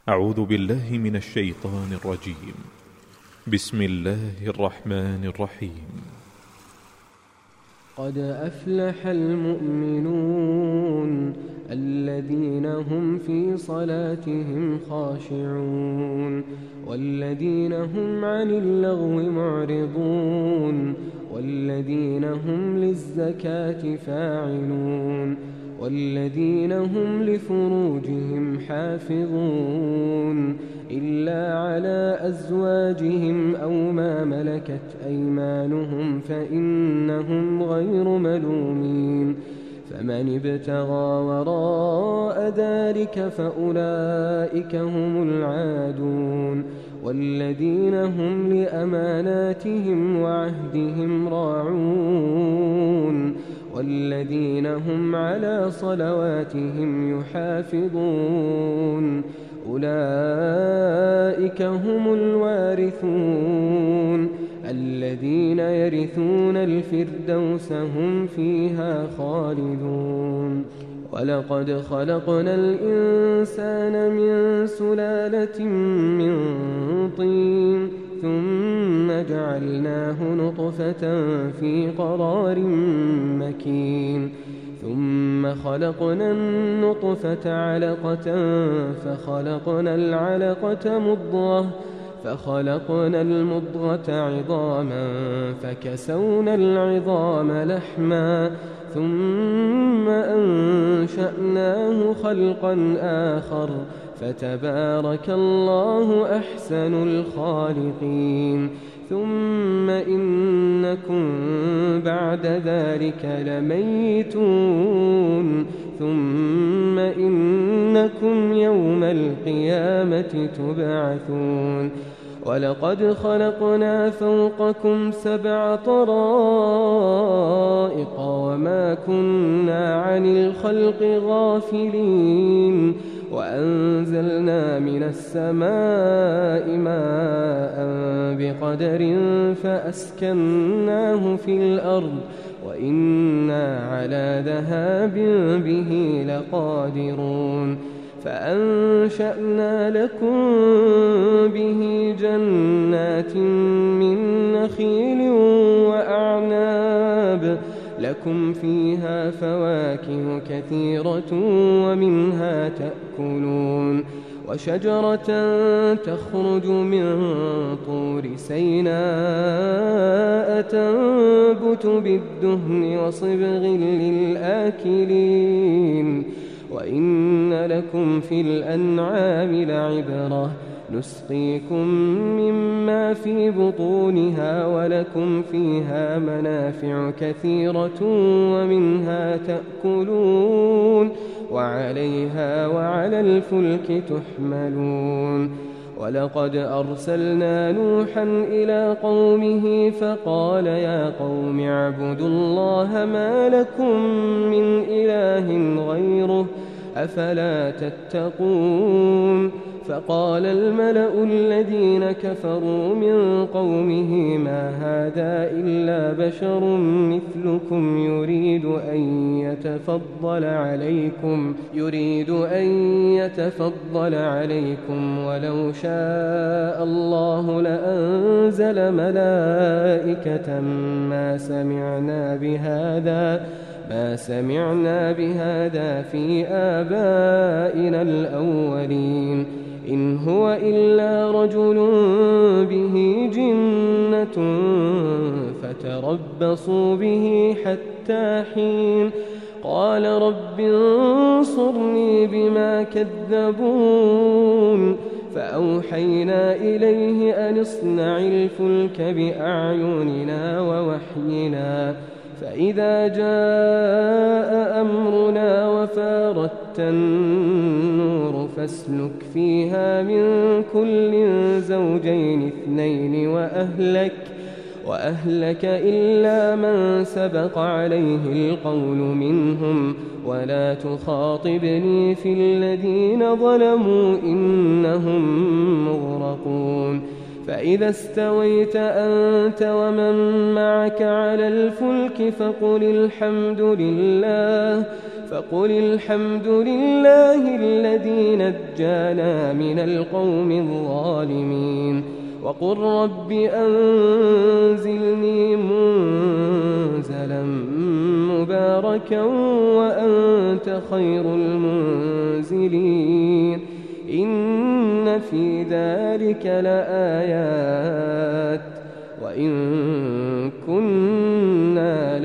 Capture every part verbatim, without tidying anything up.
أعوذ بالله من الشيطان الرجيم. بسم الله الرحمن الرحيم. قد أفلح المؤمنون الذين هم في صلاتهم خاشعون والذين هم عن اللغو معرضون والذين هم للزكاة فاعلون والذين هم لفروجهم حافظون إلا على أزواجهم أو ما ملكت أيمانهم فإنهم غير ملومين فمن ابتغى وراء ذلك فأولئك هم العادون والذين هم لأماناتهم وعهدهم راعون والذين هم على صلواتهم يحافظون أولئك هم الوارثون الذين يرثون الفردوس هم فيها خالدون. ولقد خلقنا الإنسان من سلالة من طين ثم جعلناه نطفة في قرار مكين ثم خلقنا النطفة علقة فخلقنا العلقة مضغة فخلقنا المضغة عظاما فكسونا العظام لحما ثم أنشأناه خلقا آخر فتبارك الله أحسن الخالقين. ثم إنكم بعد ذلك لميتون ثم إنكم يوم القيامة تبعثون. ولقد خلقنا فوقكم سبع طرائق وما كنا عن الخلق غافلين وأنزلنا من السماء ماء بقدر فأسكناه في الأرض وإنا على ذهاب به لقادرون. فأنشأنا لكم به جنات من نخيل وأعناب لكم فيها فواكه كثيرة ومنها تأكلون وشجرة تخرج من طور سيناء تنبت بالدهن وصبغ للآكلين وإن لكم في الأنعام لعبرة نسقيكم مما في بطونها ولكم فيها منافع كثيرة ومنها تأكلون وعليها وعلى الفلك تحملون. ولقد أرسلنا نوحا إلى قومه فقال يا قوم اعبدوا الله ما لكم من إله غيره أفلا تتقون. فقال الملأ الذين كفروا من قومه ما هذا إلا بشر مثلكم يريد أن يتفضل عليكم يريد أن يتفضل عليكم ولو شاء الله لأنزل ملائكة ما سمعنا بهذا ما سمعنا بهذا في آبائنا الأولين إن هو إلا رجل به جنة فتربصوا به حتى حين. قال رب انصرني بما كذبون فأوحينا إليه أن اصنع الفلك بأعيننا ووحينا فإذا جاء أمرنا وفارت النور فاسلك فيها من كل زوجين اثنين وأهلك وأهلك إلا من سبق عليه القول منهم ولا تخاطبني في الذين ظلموا إنهم مغرقون. فإذا استويت أنت ومن معك على الفلك فقل الحمد لله فقل الحمد لله الذي نجانا من القوم الظالمين وقل رب أنزلني منزلا مباركا وأنت خير المنزلين إن في ذلك لآيات وإن كنا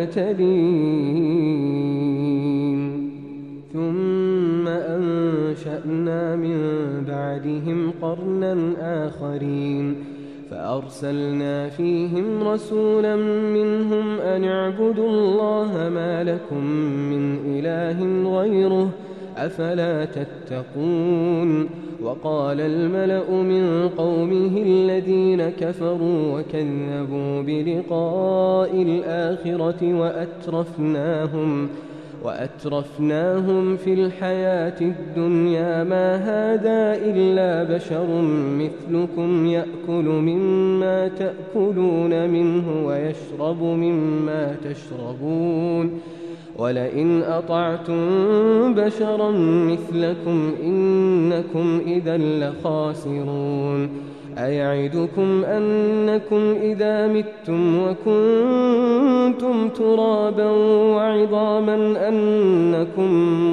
لمبتلين ثم أنشأنا من بعدهم قرنا آخرين فأرسلنا فيهم رسولا منهم أن اعبدوا الله ما لكم من إله غيره أفلا تتقون وقال الملأ من قومه الذين كفروا وكذبوا بلقاء الآخرة وأترفناهم وأترفناهم في الحياة الدنيا ما هذا إلا بشر مثلكم يأكل مما تأكلون منه ويشرب مما تشربون ولئن أطعتم بشرا مثلكم إنكم إذا لخاسرون أيعدكم أنكم إذا متم وكنتم ترابا وعظاما أنكم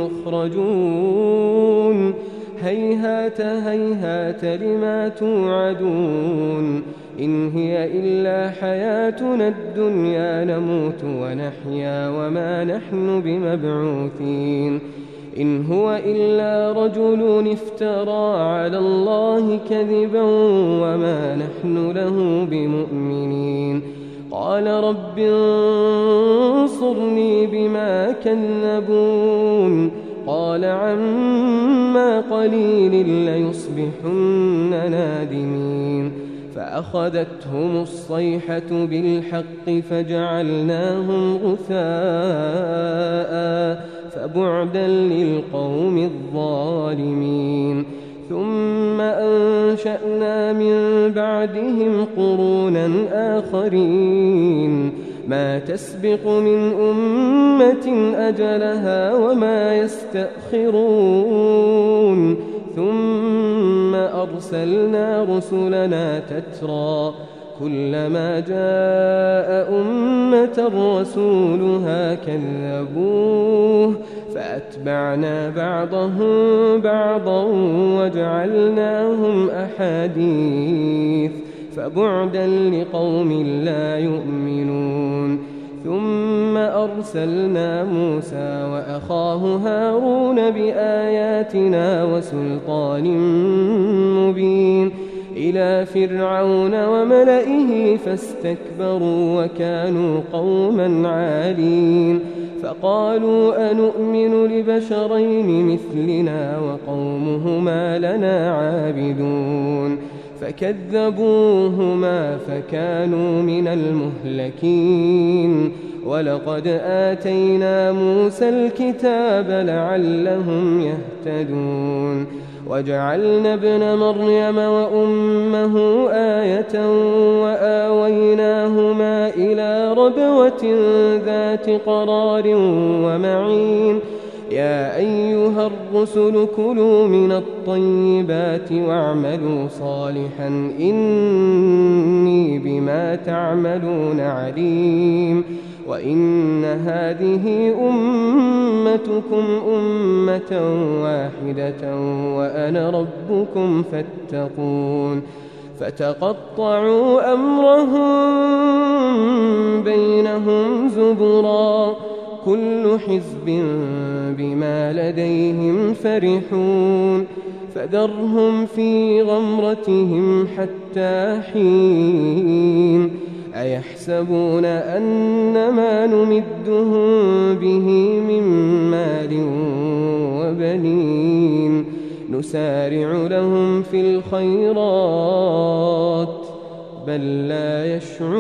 مخرجون هيهات هيهات لما توعدون إن هي إلا حياتنا الدنيا نموت ونحيا وما نحن بمبعوثين إن هو إلا رجل افترى على الله كذبا وما نحن له بمؤمنين قال رب انصرني بما كذبون قال عما قليل ليصبحن نادمين فأخذتهم الصيحة بالحق فجعلناهم غثاء فبعدا للقوم الظالمين ثم أنشأنا من بعدهم قرونا آخرين ما تسبق من أمة أجلها وما يستأخرون ثم أرسلنا رسلنا تترى كلما جاء أمة رسولها كذبوه فأتبعنا بعضهم بعضا وجعلناهم أحاديث فبعدا لقوم لا يؤمنون ثم أرسلنا موسى وأخاه هارون بآياتنا وسلطان مبين إلى فرعون وملئه فاستكبروا وكانوا قوما عالين فقالوا أنؤمن لبشرين مثلنا وقومهما لنا عابدون فكذبوهما فكانوا من المهلكين ولقد آتينا موسى الكتاب لعلهم يهتدون وجعلنا ابن مريم وأمه آية وآويناهما إلى ربوة ذات قرار ومعين يا أيها الرسل كلوا من الطيبات واعملوا صالحا إني بما تعملون عليم وإن هذه أمتكم أمة واحدة وأنا ربكم فاتقون فتقطعوا أمرهم بينهم زبرا كل حزب بما لديهم فرحون فذرهم في غمرتهم حتى حين أيحسبون أن ما نمدهم به من مال وبنين نسارع لهم في الخيرات بل لا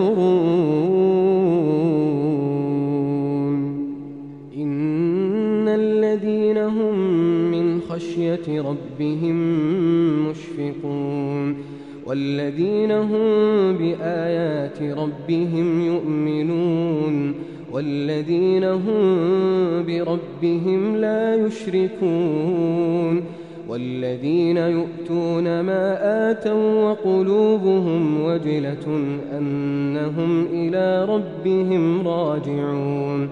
يشعرون إن الذين هم من خشية ربهم مشفقون والذين هم بآيات ربهم يؤمنون والذين هم بربهم لا يشركون والذين يؤتون ما آتوا وقلوبهم وجلة أنهم إلى ربهم راجعون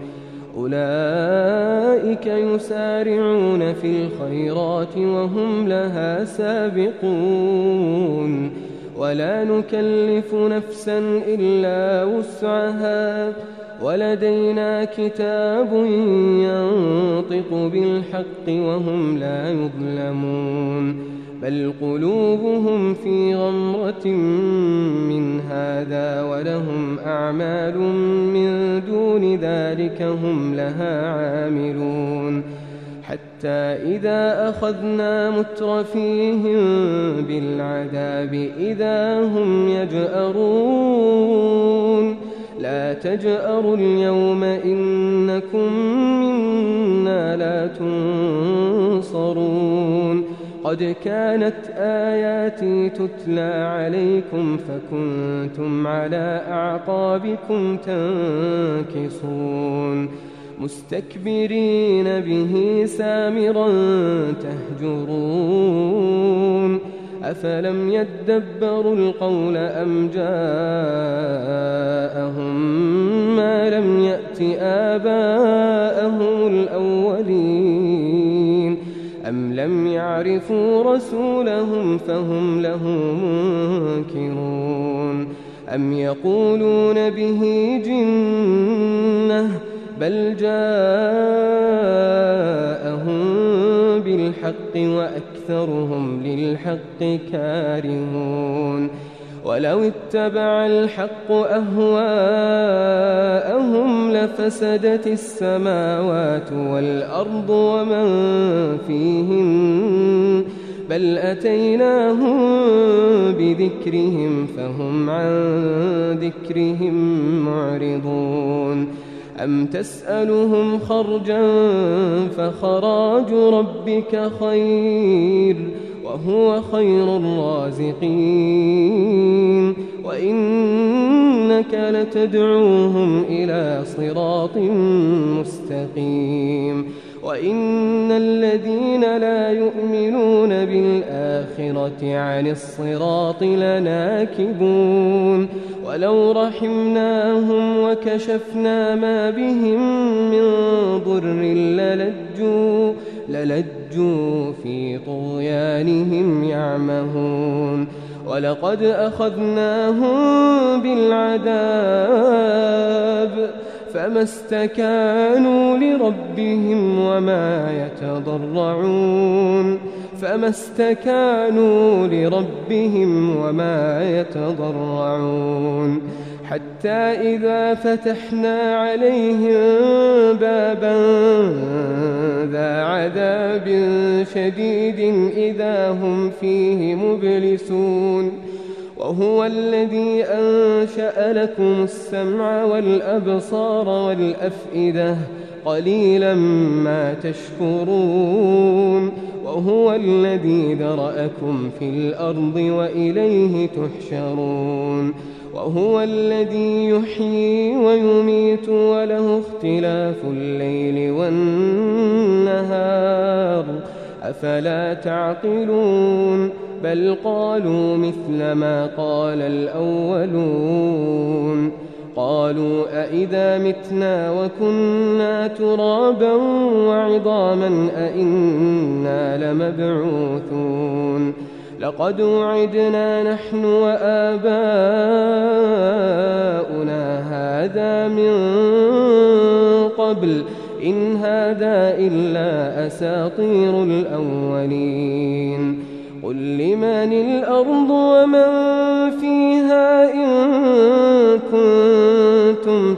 أولئك يسارعون في الخيرات وهم لها سابقون ولا نكلف نفسا إلا وسعها ولدينا كتاب ينطق بالحق وهم لا يظلمون بل قلوبهم في غمرة من هذا ولهم أعمال من دون ذلك هم لها عاملون حتى إذا أخذنا مترفيهم بالعذاب إذا هم يجأرون لا تجأروا اليوم إنكم منا لا تنصرون قد كانت آياتي تتلى عليكم فكنتم على أعقابكم تنكصون مستكبرين به سامرا تهجرون أفلم يدبروا القول أم جاءهم ما لم يأت آباءهم الأولين أم لم يعرفوا رسولهم فهم له منكرون أم يقولون به جنة بل جاءهم بالحق وأكثرهم للحق كارهون ولو اتبع الحق أهواءهم لفسدت السماوات والأرض ومن فيهن بل أتيناهم بذكرهم فهم عن ذكرهم معرضون أم تسألهم خرجا فخراج ربك خير وهو خير الرازقين وإنك لتدعوهم إلى صراط مستقيم وإن الذين لا يؤمنون بالآخرة عن الصراط لناكبون ولو رحمناهم وكشفنا ما بهم من ضر للجوا, للجوا في طغيانهم يعمهون ولقد أخذناهم بالعذاب فما استكانوا لربهم وما يتضرعون فما استكانوا لربهم وما يتضرعون حتى إذا فتحنا عليهم بابا ذا عذاب شديد إذا هم فيه مبلسون وهو الذي أنشأ لكم السمع والأبصار والأفئدة قليلا ما تشكرون وهو الذي ذرأكم في الأرض وإليه تحشرون وهو الذي يحيي ويميت وله اختلاف الليل والنهار أفلا تعقلون بل قالوا مثل ما قال الأولون قالوا أئذا متنا وكنا ترابا وعظاما أئنا لمبعوثون لقد وعدنا نحن وآباؤنا هذا من قبل إن هذا إلا أساطير الأولين قل لمن الأرض ومن فيها إن كنتم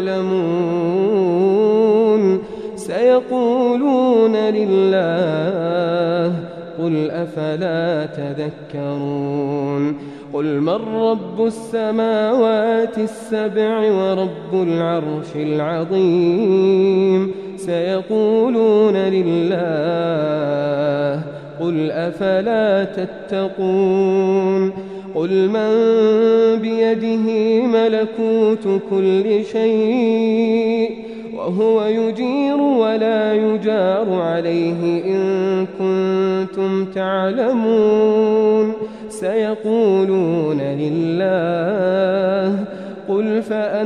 تعلمون سيقولون لله قل أفلا تذكرون قل من رب السماوات السبع ورب العرش العظيم سيقولون لله قل أفلا تتقون قل من بيده ملكوت كل شيء وهو يجير ولا يجار عليه إن كنتم تعلمون سيقولون لله قل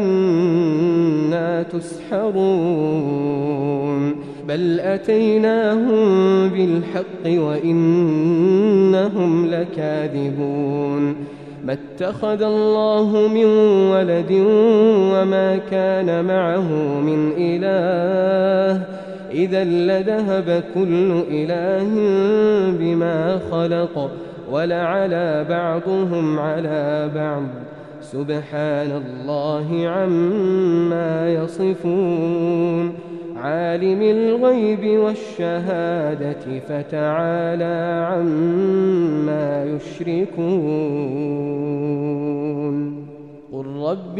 فأنى تسحرون بل أتيناهم بالحق وإنهم لكاذبون ما اتخذ الله من ولد وما كان معه من إله إذا لذهب كل إله بما خلق ولعلى بعضهم على بعض سبحان الله عما يصفون عالم الغيب والشهادة فتعالى عما يشركون قل رب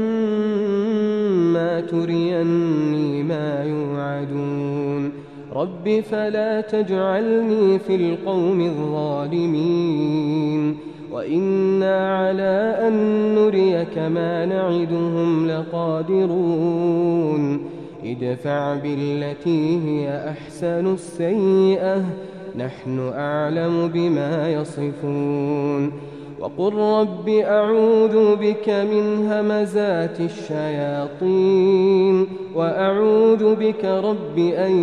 إما تريني ما يوعدون رب فلا تجعلني في القوم الظالمين وإنا على أن نريك ما نعدهم لقادرون ادفع بالتي هي أحسن السيئة نحن أعلم بما يصفون وقل رب أعوذ بك من همزات الشياطين وأعوذ بك رب أن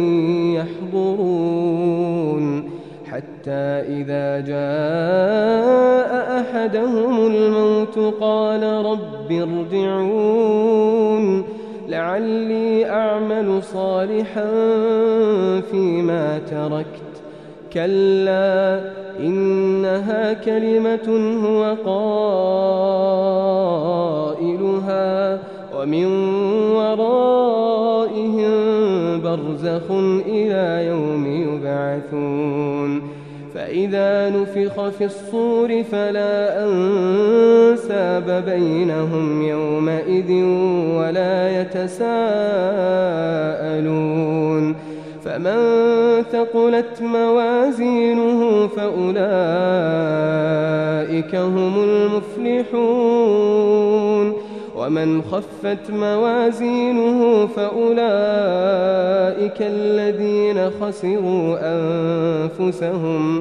يحضرون حتى إذا جاء أحدهم الموت قال رب ارجعون لعلي أعمل صالحا فيما تركت كلا إنها كلمة هو قائلها ومن ورائهم برزخ إلى يوم يبعثون فإذا نفخ في الصور فلا أنساب بينهم يومئذ ولا يتساءلون فمن ثقلت موازينه فأولئك هم المفلحون ومن خفت موازينه فأولئك الذين خسروا أنفسهم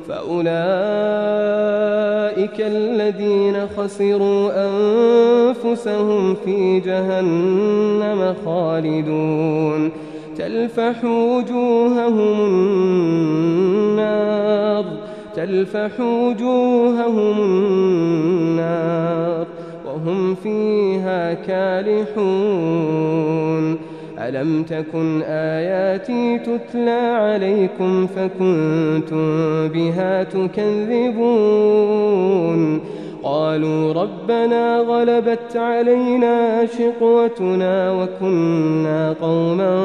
فأولئك الذين خسروا أنفسهم في جهنم خالدون تلفح وجوههم النار تلفح وجوههم النار وهم فيها كالحون ألم تكن آياتي تتلى عليكم فكنتم بها تكذبون قالوا ربنا غلبت علينا شقوتنا وكنا قوما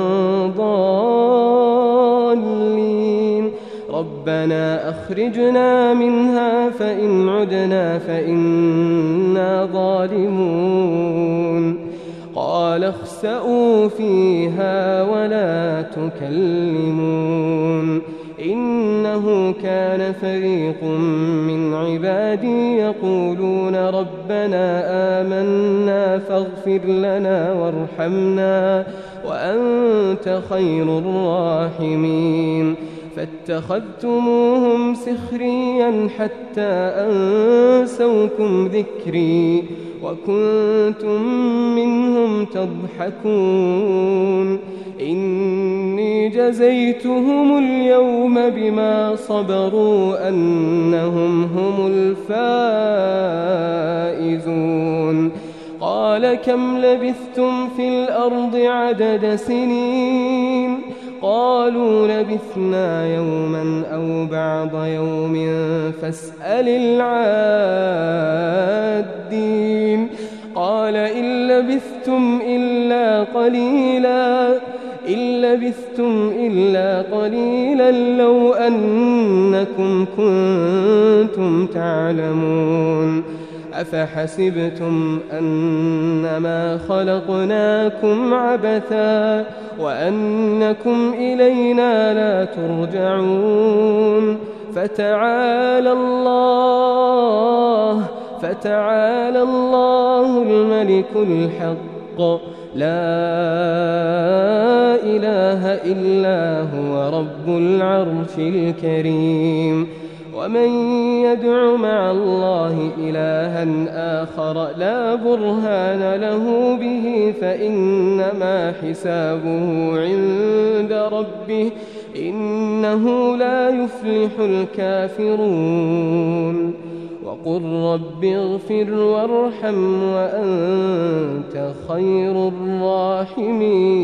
ضالين ربنا أخرجنا منها فإن عدنا فإنا ظالمون قال اخسئوا فيها ولا تكلمون إنه كان فريق من عبادي يقولون ربنا آمنا فاغفر لنا وارحمنا وأنت خير الراحمين فاتخذتموهم سخريا حتى أنسوكم ذكري وكنتم منهم تضحكون إني جزيتهم اليوم بما صبروا أنهم هم الفائزون قال كم لبثتم في الأرض عدد سنين قالوا لبثنا يوما أو بعض يوم فاسأل العادين قال إن لبثتم إلا قليلا إن لبثتم إلا قليلا لو أنكم كنتم تعلمون أفحسبتم أنما خلقناكم عبثا وأنكم إلينا لا ترجعون فتعالى الله فتعالى الله الملك الحق لا إله إلا هو رب العرش الكريم. ومن يدع مع الله إلها آخر لا برهان له به فإنما حسابه عند ربه إنه لا يفلح الكافرون. وقل رب اغفر وارحم وأنت خير الراحمين.